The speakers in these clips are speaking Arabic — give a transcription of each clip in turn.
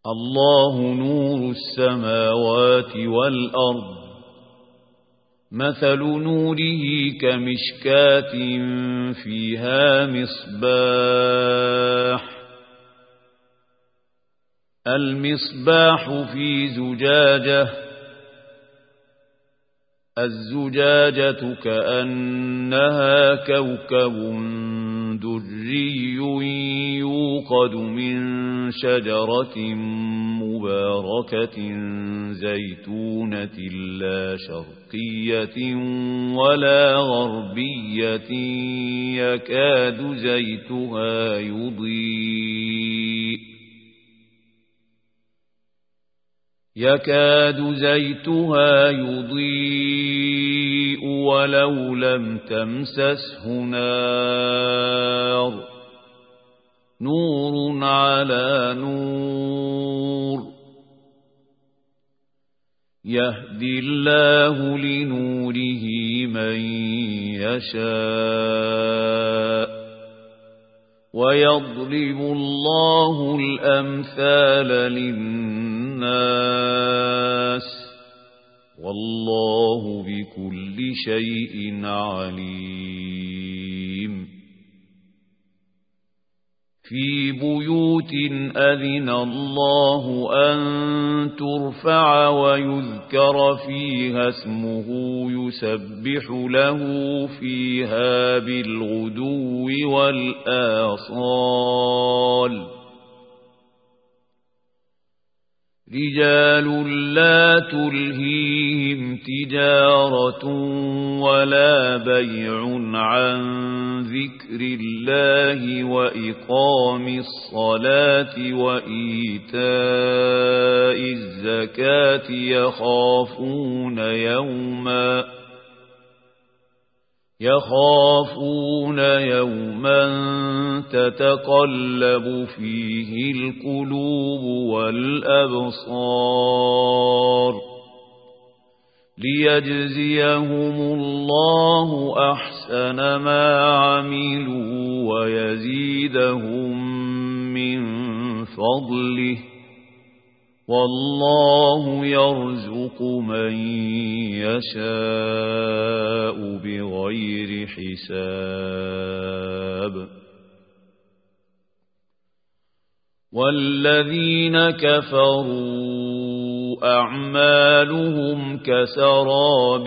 الله نور السماوات والأرض مثل نوره كمشكاة فيها مصباح المصباح في زجاجة الزجاجة كأنها كوكب دري يوقد من شجرة مباركة زيتونة لا شرقية ولا غربية يكاد زيتها يضيء ولو لم تمسسه نار نور على نور يهدي الله لنوره من يشاء ويضرب الله الأمثال للناس والله بكل شيء عليم في بيوت أذن الله أن ترفع ويذكر فيها اسمه يسبح له فيها بالغدو والآصال رجال لا تلهيهم تجارة ولا بيع عن ذكر الله وإقام الصلاة وإيتاء الزكاة يخافون يوما تتقلب فيه القلوب والأبصار ليجزيهم الله أحسن ما عملوا ويزيدهم من فضله والله يرزق من يشاء بغير حساب والذين كفروا أعمالهم كسراب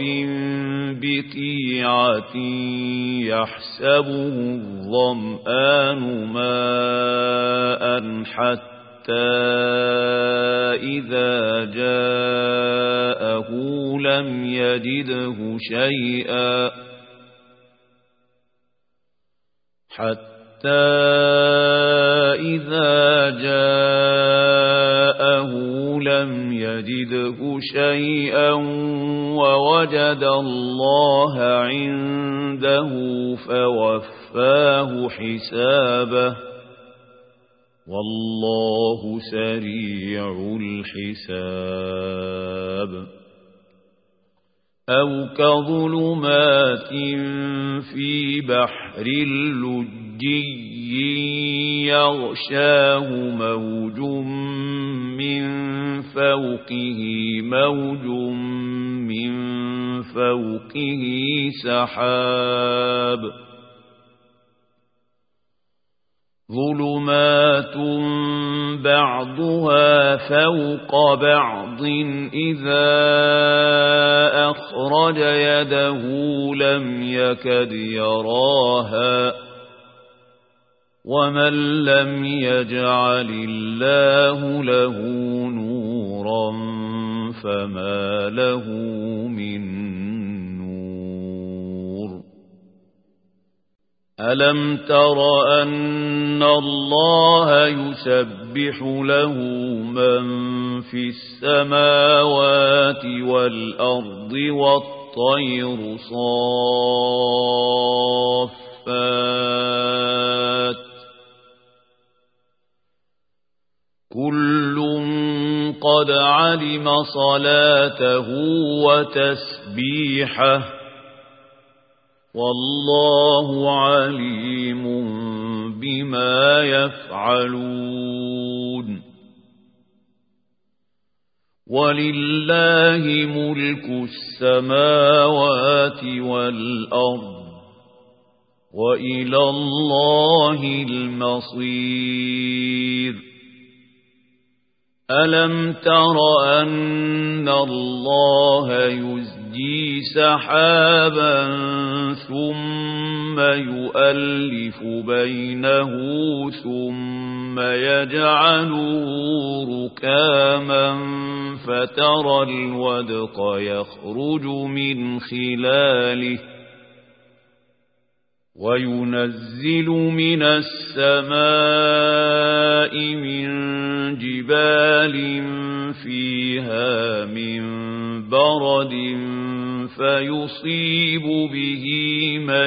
بقيعة يحسبه الظمآن ماء حتى إذا جاءه لم يجده شيئا ووجد الله عنده فوفاه حسابه والله سريع الحساب أو كظلمات في بحر لجي يغشاه موج من فوقه موج من فوقه سحاب ظلمات بعضها فوق بعض إذا أخرج يده لم يكد يراها ومن لم يجعل الله له نورا فما له من نور ألم تر أن الله يسبح له من في السماوات والأرض والطير صافات كل قد علم صلاته وتسبيحه والله عليم بما يفعلون ولله ملك السماوات والأرض وإلى الله المصير ألم تر أن الله يزجي سحابا ثم يؤلف بينه ثم يجعله ركاما فترى الودق يخرج من خلاله وينزل من السماء من جبال فيها من برد فيصيب به من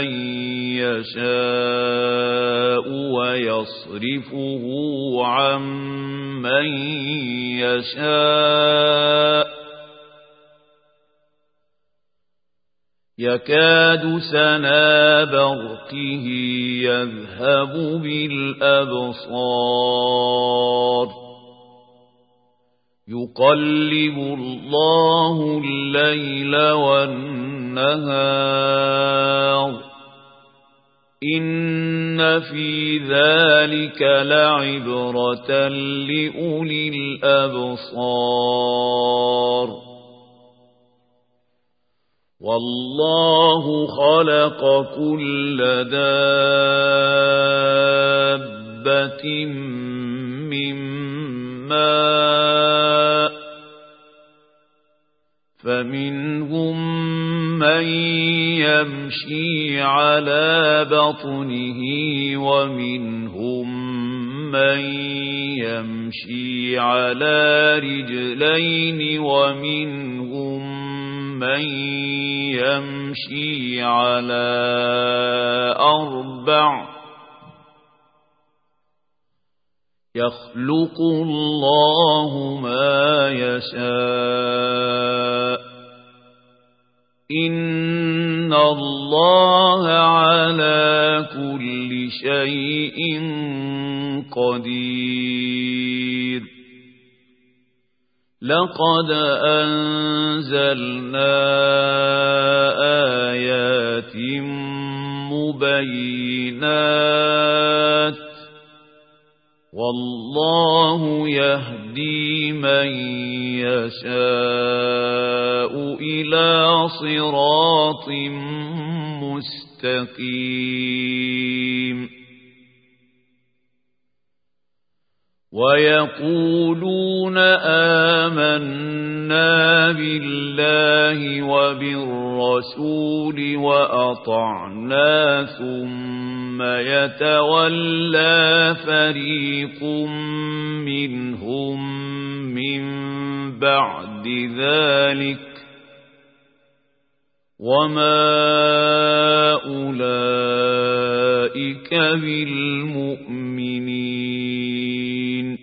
يشاء ويصرفه عن من يشاء يكاد سنا برقه يذهب بالأبصار يقلب الله الليل والنهار إن في ذلك لعبرة لأولي الأبصار والله خلق كل دابة من ماء فمنهم من يمشي على بطنه ومنهم من يمشي على رجلين ومنهم من يمشي على أربع يخلق الله ما يشاء إن الله على كل شيء قدير لقد أنزلنا آيات مبينات والله يهدي من يشاء إلى صراط مستقيم ويقولون آمنا بالله وبالرسول وأطعنا ثم يتولى فريق منهم من بعد ذلك وما أولئك بالمؤمنين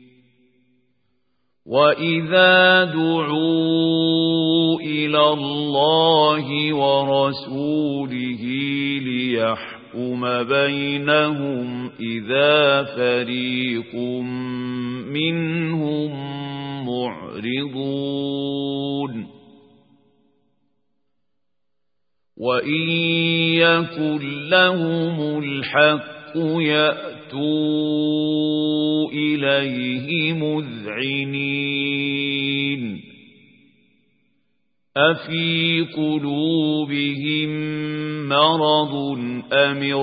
وإذا دعوا إلى الله ورسوله ليحكم بينهم إذا فريق منهم معرضون وإن يكن لهم الحق يأتوا إليه مذعنين أفي قلوبهم مرض أم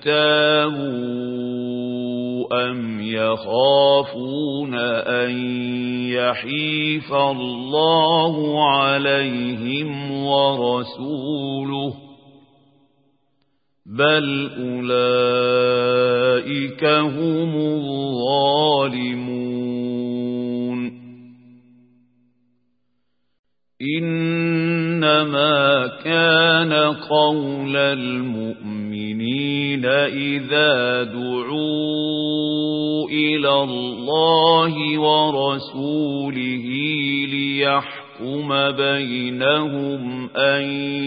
ارتابوا أم يخافون أن يحيف الله عليهم ورسوله بل أولئك هم الظالمون إنما كان قول المؤمنين إذا دعوا إلى الله ورسوله ليحكم بينهم أن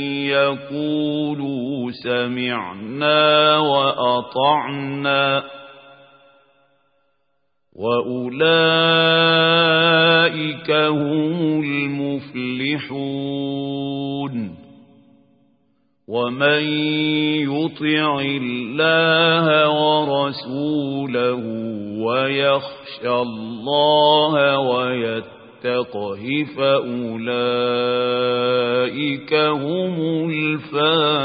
يقولوا سمعنا وأطعنا وأولئك هم ومن يطع الله ورسوله ويخشى الله ويتقه فأولئك هم الفائزون.